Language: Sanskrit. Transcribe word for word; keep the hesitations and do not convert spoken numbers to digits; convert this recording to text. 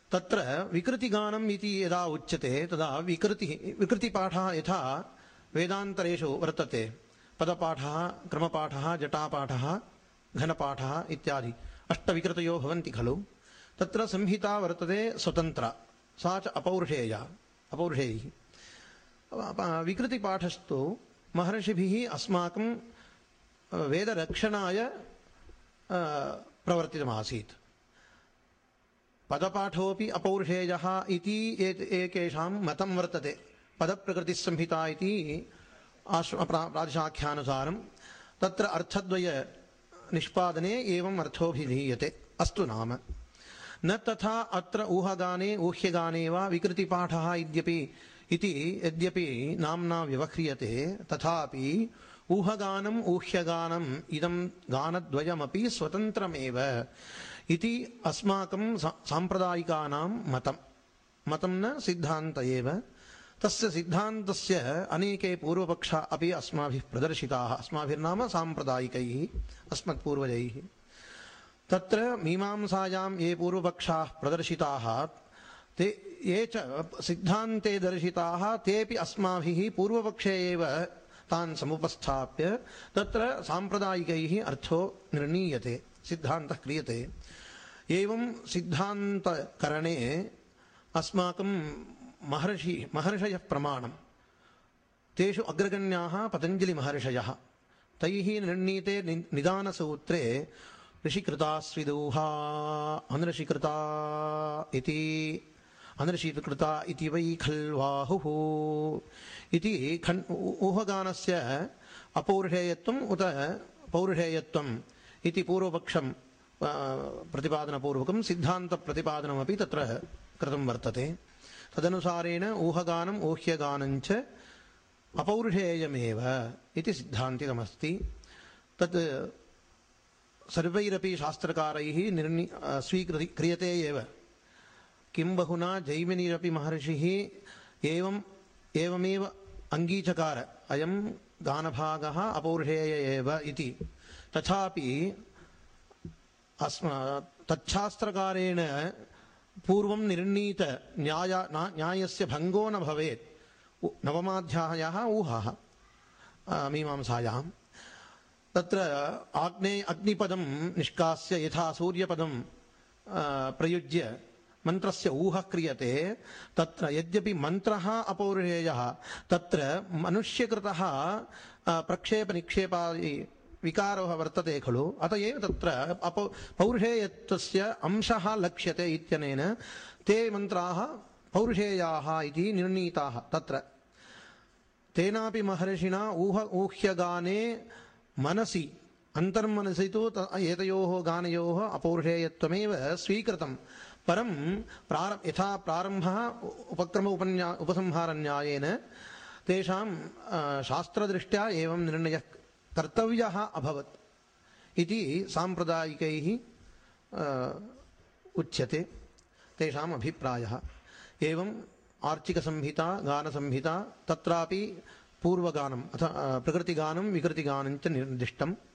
तत्र विकृतिगानम् इति यदा उच्यते तदा विकृतिः विकृतिपाठः यथा वेदान्तरेषु वर्तते पदपाठः क्रमपाठः जटापाठः घनपाठः इत्यादि अष्टविकृतयो भवन्ति खलु। तत्र संहिता वर्तते स्वतन्त्रा सा च अपौरुषेया अपौरुषेयः। विकृतिपाठस्तु महर्षिभिः अस्माकं वेदरक्षणाय प्रवर्तितमासीत्। पदपाठोऽपि अपौरुषेयः इति एकेषां मतं वर्तते। पदप्रकृतिसंहिता इति प्रातिशाख्यानुसारं तत्र अर्थद्वय निष्पादने एवं अर्थोऽभिधीयते। अस्तु नाम न तथा अत्र ऊहगाने ऊह्यगाने वा विकृतिपाठः इत्यपि इति यद्यपि नाम्ना व्यवह्रियते तथापि ऊहगानम् ऊह्यगानम् इदं गानद्वयमपि स्वतन्त्रमेव इति अस्माकं साम्प्रदायिकानां मतं मतं न सिद्धान्त एव। तस्य सिद्धान्तस्य अनेके पूर्वपक्षा अपि अस्माभिः प्रदर्शिताः अस्माभिर्नाम साम्प्रदायिकैः अस्मत्पूर्वजैः। तत्र मीमांसायां ये पूर्वपक्षाः प्रदर्शिताः ते ये च सिद्धान्ते दर्शिताः तेऽपि अस्माभिः पूर्वपक्षे एव तान् समुपस्थाप्य तत्र साम्प्रदायिकैः अर्थो निर्णीयते सिद्धान्तः क्रियते। एवं सिद्धान्तकरणे अस्माकं महर्षि महर्षयः प्रमाणं तेषु अग्रगण्याः पतञ्जलिमहर्षयः तैः निर्णीते निदानसूत्रे ऋषिकृता स्विदूहा अनऋषिकृता इति अनऋषिकृता इति वै खल्वाहुः इति खन् ऊहगानस्य अपौरुषेयत्वम् उत पौरुषेयत्वम् इति पूर्वपक्षं प्रतिपादनपूर्वकं सिद्धान्तप्रतिपादनमपि तत्र कृतं वर्तते। तदनुसारेण ऊहगानम् ऊह्यगानञ्च अपौरुषेयमेव इति सिद्धान्तिकमस्ति। तत् सर्वैरपि शास्त्रकारैः निर्णि स्वीकृति क्रियते एव। किं बहुना जैमिनिरपि महर्षिः एवम् एवमेव अङ्गीचकार अयं गानभागः अपौरुषेय एव इति। तथापि अस्मा तच्छास्त्रकारेण पूर्वं निर्णीत न्याय न्यायस्य भङ्गो न भवेत् नवमाध्यायः ऊहः मीमांसायां। तत्र आग्नेय अग्निपदं निष्कास्य यथा सूर्यपदं प्रयुज्य मन्त्रस्य ऊहः क्रियते तत्र यद्यपि मन्त्रः अपौरुषेयः तत्र मनुष्यकृतः प्रक्षेपनिक्षेपादि विकारः वर्तते खलु। अत एव तत्र अपौ पौरुषेयत्वस्य अंशः लक्ष्यते इत्यनेन ते मन्त्राः पौरुषेयाः इति निर्णीताः। तत्र तेनापि महर्षिणा ऊह ऊह्यगाने मनसि अन्तर्मनसि तु एतयोः गानयोः अपौरुषेयत्वमेव स्वीकृतं। परं प्रार यथा प्रारम्भः उपक्रम उपन्या उपसंहारन्यायेन तेषां शास्त्रदृष्ट्या एवं निर्णयः कर्तव्यः अभवत् इति साम्प्रदायिकैः उच्यते तेषाम् अभिप्रायः। एवम् आर्चिकसंहिता गानसंहिता तत्रापि पूर्वगानम् अथ प्रकृतिगानं विकृतिगानं च निर्दिष्टम्।